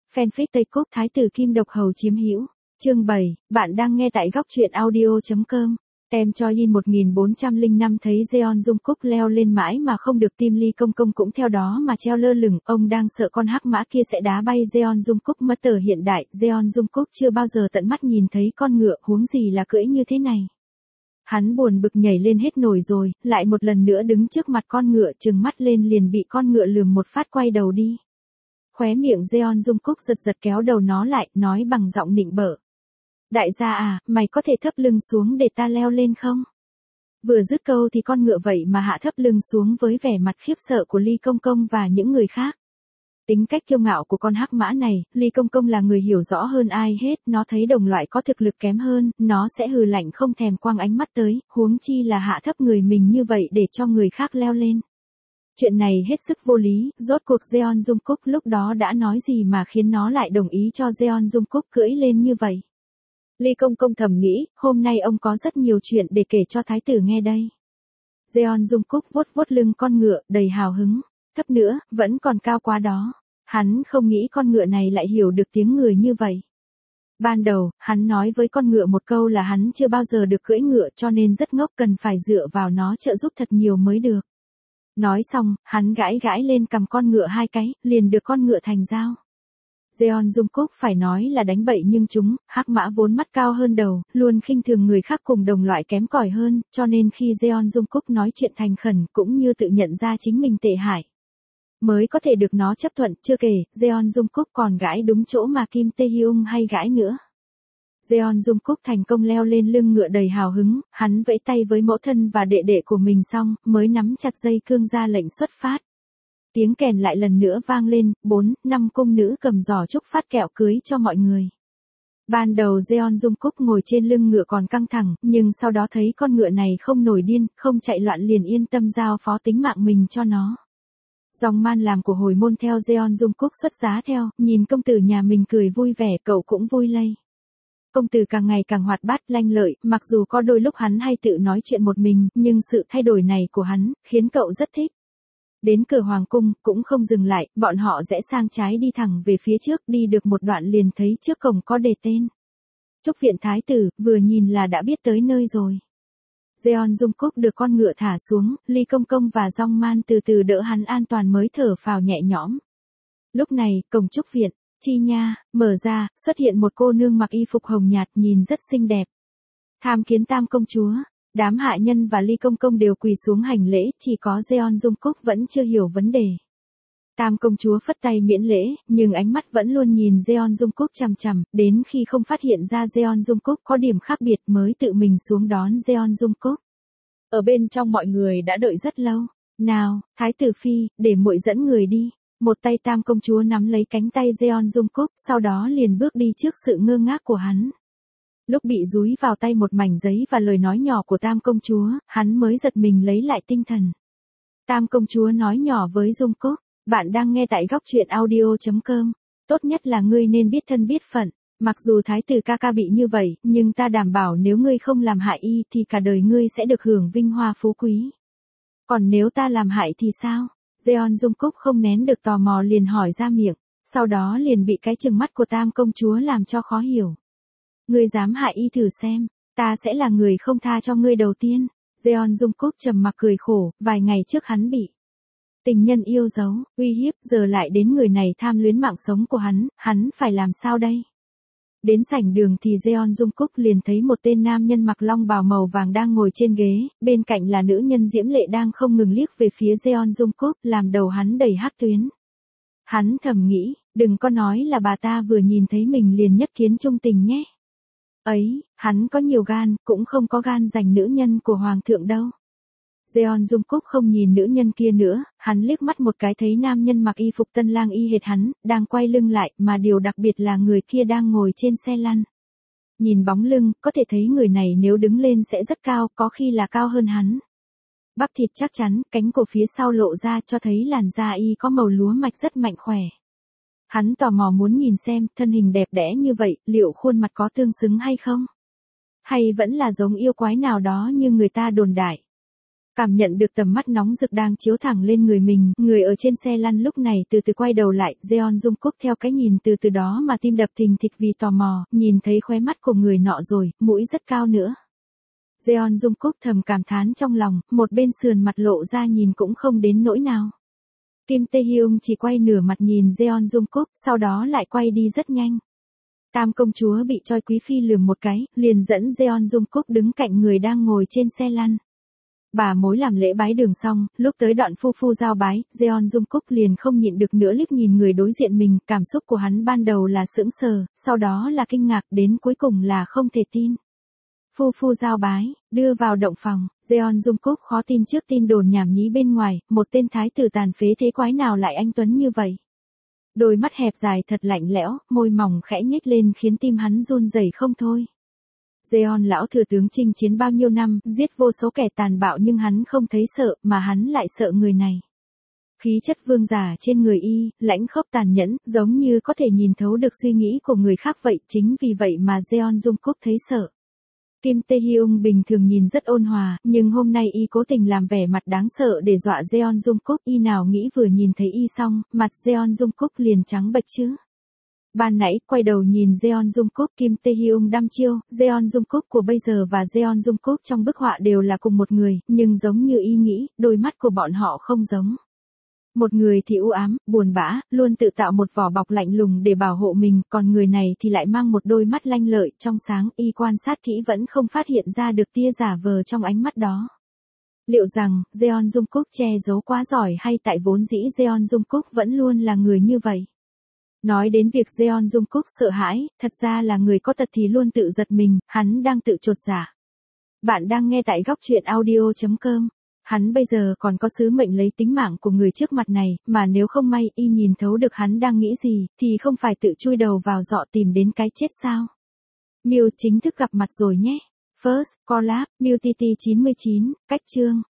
Fanfic Tây Cúc Thái tử Kim Độc Hầu chiếm hữu. Chương 7, bạn đang nghe tại góc truyện audio.com. Tem cho Yin 1405 thấy Jeon Jungkook leo lên mãi mà không được, tim Lee Công Công cũng theo đó mà treo lơ lửng, ông đang sợ con hắc mã kia sẽ đá bay Jeon Jungkook mất tờ hiện đại. Jeon Jungkook chưa bao giờ tận mắt nhìn thấy con ngựa, huống gì là cưỡi như thế này. Hắn buồn bực nhảy lên hết nổi rồi, lại một lần nữa đứng trước mặt con ngựa, trừng mắt lên liền bị con ngựa lườm một phát quay đầu đi. Khóe miệng Jeon Jungkook giật giật kéo đầu nó lại, nói bằng giọng nịnh bợ. Đại gia à, mày có thể thấp lưng xuống để ta leo lên không? Vừa dứt câu thì con ngựa vậy mà hạ thấp lưng xuống với vẻ mặt khiếp sợ của Lee Công Công và những người khác. Tính cách kiêu ngạo của con hắc mã này, Lee Công Công là người hiểu rõ hơn ai hết, nó thấy đồng loại có thực lực kém hơn, nó sẽ hừ lạnh không thèm quang ánh mắt tới, huống chi là hạ thấp người mình như vậy để cho người khác leo lên. Chuyện này hết sức vô lý, rốt cuộc Jeon Jungkook lúc đó đã nói gì mà khiến nó lại đồng ý cho Jeon Jungkook cưỡi lên như vậy. Lee Công Công thầm nghĩ, hôm nay ông có rất nhiều chuyện để kể cho thái tử nghe đây. Jeon Jungkook vuốt vuốt lưng con ngựa, đầy hào hứng. Thấp nữa, vẫn còn cao quá đó. Hắn không nghĩ con ngựa này lại hiểu được tiếng người như vậy. Ban đầu, hắn nói với con ngựa một câu là hắn chưa bao giờ được cưỡi ngựa cho nên rất ngốc, cần phải dựa vào nó trợ giúp thật nhiều mới được. Nói xong, hắn gãi gãi lên cằm con ngựa hai cái, liền được con ngựa thành dao. Jeon Jungkook phải nói là đánh bậy nhưng chúng, hắc mã vốn mắt cao hơn đầu, luôn khinh thường người khác cùng đồng loại kém cỏi hơn, cho nên khi Jeon Jungkook nói chuyện thành khẩn cũng như tự nhận ra chính mình tệ hại, mới có thể được nó chấp thuận. Chưa kể, Jeon Jungkook còn gãi đúng chỗ mà Kim Tae Hyung hay gãi nữa. Jeon Jungkook thành công leo lên lưng ngựa đầy hào hứng, hắn vẫy tay với mẫu thân và đệ đệ của mình xong, mới nắm chặt dây cương ra lệnh xuất phát. Tiếng kèn lại lần nữa vang lên, 4-5 cung nữ cầm giỏ chúc phát kẹo cưới cho mọi người. Ban đầu Jeon Jungkook ngồi trên lưng ngựa còn căng thẳng, nhưng sau đó thấy con ngựa này không nổi điên, không chạy loạn liền yên tâm giao phó tính mạng mình cho nó. Dòng man làm của hồi môn theo Jeon Jungkook xuất giá theo, nhìn công tử nhà mình cười vui vẻ, cậu cũng vui lây. Công tử càng ngày càng hoạt bát lanh lợi, mặc dù có đôi lúc hắn hay tự nói chuyện một mình, nhưng sự thay đổi này của hắn, khiến cậu rất thích. Đến cửa hoàng cung, cũng không dừng lại, bọn họ rẽ sang trái đi thẳng về phía trước, đi được một đoạn liền thấy trước cổng có đề tên. Trúc viện thái tử, vừa nhìn là đã biết tới nơi rồi. Jeon Jungkook được con ngựa thả xuống, Lee Công Công và Dong Man từ từ đỡ hắn an toàn mới thở phào nhẹ nhõm. Lúc này, cổng Trúc viện, chi nha, mở ra, xuất hiện một cô nương mặc y phục hồng nhạt nhìn rất xinh đẹp. Tham kiến tam công chúa. Đám hạ nhân và Lee Công Công đều quỳ xuống hành lễ, chỉ có Jeon Jungkook vẫn chưa hiểu vấn đề. Tam công chúa phất tay miễn lễ, nhưng ánh mắt vẫn luôn nhìn Jeon Jungkook chằm chằm, đến khi không phát hiện ra Jeon Jungkook có điểm khác biệt mới tự mình xuống đón Jeon Jungkook. Ở bên trong mọi người đã đợi rất lâu. Nào, thái tử phi, để muội dẫn người đi. Một tay tam công chúa nắm lấy cánh tay Jeon Jungkook, sau đó liền bước đi trước sự ngơ ngác của hắn. Lúc bị dúi vào tay một mảnh giấy và lời nói nhỏ của tam công chúa, hắn mới giật mình lấy lại tinh thần. Tam công chúa nói nhỏ với Jungkook, bạn đang nghe tại góc truyện audio.com. Tốt nhất là ngươi nên biết thân biết phận. Mặc dù thái tử ca ca bị như vậy, nhưng ta đảm bảo nếu ngươi không làm hại y thì cả đời ngươi sẽ được hưởng vinh hoa phú quý. Còn nếu ta làm hại thì sao? Jeon Jungkook không nén được tò mò liền hỏi ra miệng, sau đó liền bị cái trừng mắt của tam công chúa làm cho khó hiểu. Ngươi dám hại y thử xem, ta sẽ là người không tha cho ngươi đầu tiên. Jeon Jungkook trầm mặc cười khổ, vài ngày trước hắn bị tình nhân yêu dấu, uy hiếp, giờ lại đến người này tham luyến mạng sống của hắn phải làm sao đây? Đến sảnh đường thì Jeon Jungkook liền thấy một tên nam nhân mặc long bào màu vàng đang ngồi trên ghế, bên cạnh là nữ nhân diễm lệ đang không ngừng liếc về phía Jeon Jungkook, làm đầu hắn đầy hắc tuyến. Hắn thầm nghĩ, đừng có nói là bà ta vừa nhìn thấy mình liền nhất kiến chung tình nhé. Ấy, hắn có nhiều gan, cũng không có gan giành nữ nhân của hoàng thượng đâu. Jeon Jungkook không nhìn nữ nhân kia nữa, hắn liếc mắt một cái thấy nam nhân mặc y phục tân lang y hệt hắn, đang quay lưng lại, mà điều đặc biệt là người kia đang ngồi trên xe lăn. Nhìn bóng lưng, có thể thấy người này nếu đứng lên sẽ rất cao, có khi là cao hơn hắn. Bắp thịt chắc chắn, cánh cổ phía sau lộ ra cho thấy làn da y có màu lúa mạch rất mạnh khỏe. Hắn tò mò muốn nhìn xem, thân hình đẹp đẽ như vậy, liệu khuôn mặt có tương xứng hay không? Hay vẫn là giống yêu quái nào đó như người ta đồn đại? Cảm nhận được tầm mắt nóng rực đang chiếu thẳng lên người mình, người ở trên xe lăn lúc này từ từ quay đầu lại, Jeon Jungkook theo cái nhìn từ đó mà tim đập thình thịch vì tò mò, nhìn thấy khóe mắt của người nọ rồi, mũi rất cao nữa. Jeon Jungkook thầm cảm thán trong lòng, một bên sườn mặt lộ ra nhìn cũng không đến nỗi nào. Kim Tae Hyung chỉ quay nửa mặt nhìn Jeon Jungkook, sau đó lại quay đi rất nhanh. Tam công chúa bị Choi Quý Phi lườm một cái, liền dẫn Jeon Jungkook đứng cạnh người đang ngồi trên xe lăn. Bà mối làm lễ bái đường xong, lúc tới đoạn phu giao bái, Jeon Jungkook liền không nhịn được nữa liếc nhìn người đối diện mình, cảm xúc của hắn ban đầu là sững sờ, sau đó là kinh ngạc, đến cuối cùng là không thể tin. Phu giao bái, đưa vào động phòng, Jeon Jungkook khó tin trước tin đồn nhảm nhí bên ngoài, một tên thái tử tàn phế thế quái nào lại anh tuấn như vậy. Đôi mắt hẹp dài thật lạnh lẽo, môi mỏng khẽ nhếch lên khiến tim hắn run rẩy không thôi. Jeon lão thừa tướng chinh chiến bao nhiêu năm, giết vô số kẻ tàn bạo nhưng hắn không thấy sợ, mà hắn lại sợ người này. Khí chất vương giả trên người y, lãnh khốc tàn nhẫn, giống như có thể nhìn thấu được suy nghĩ của người khác vậy, chính vì vậy mà Jeon Jungkook thấy sợ. Kim Tae Hyung bình thường nhìn rất ôn hòa, nhưng hôm nay y cố tình làm vẻ mặt đáng sợ để dọa Jeon Jungkook, y nào nghĩ vừa nhìn thấy y xong, mặt Jeon Jungkook liền trắng bệch chứ. Ban nãy, quay đầu nhìn Jeon Jungkook, Kim Tae Hyung đăm chiêu, Jeon Jungkook của bây giờ và Jeon Jungkook trong bức họa đều là cùng một người, nhưng giống như y nghĩ, đôi mắt của bọn họ không giống. Một người thì u ám, buồn bã, luôn tự tạo một vỏ bọc lạnh lùng để bảo hộ mình, còn người này thì lại mang một đôi mắt lanh lợi, trong sáng, y quan sát kỹ vẫn không phát hiện ra được tia giả vờ trong ánh mắt đó. Liệu rằng, Jeon Jungkook che giấu quá giỏi hay tại vốn dĩ Jeon Jungkook vẫn luôn là người như vậy? Nói đến việc Jeon Jungkook sợ hãi, thật ra là người có tật thì luôn tự giật mình, hắn đang tự chột dạ. Bạn đang nghe tại góc truyện audio.com. Hắn bây giờ còn có sứ mệnh lấy tính mạng của người trước mặt này, mà nếu không may y nhìn thấu được hắn đang nghĩ gì, thì không phải tự chui đầu vào giọ tìm đến cái chết sao? Mew chính thức gặp mặt rồi nhé. First, collab, Mew TT 99, cách chương.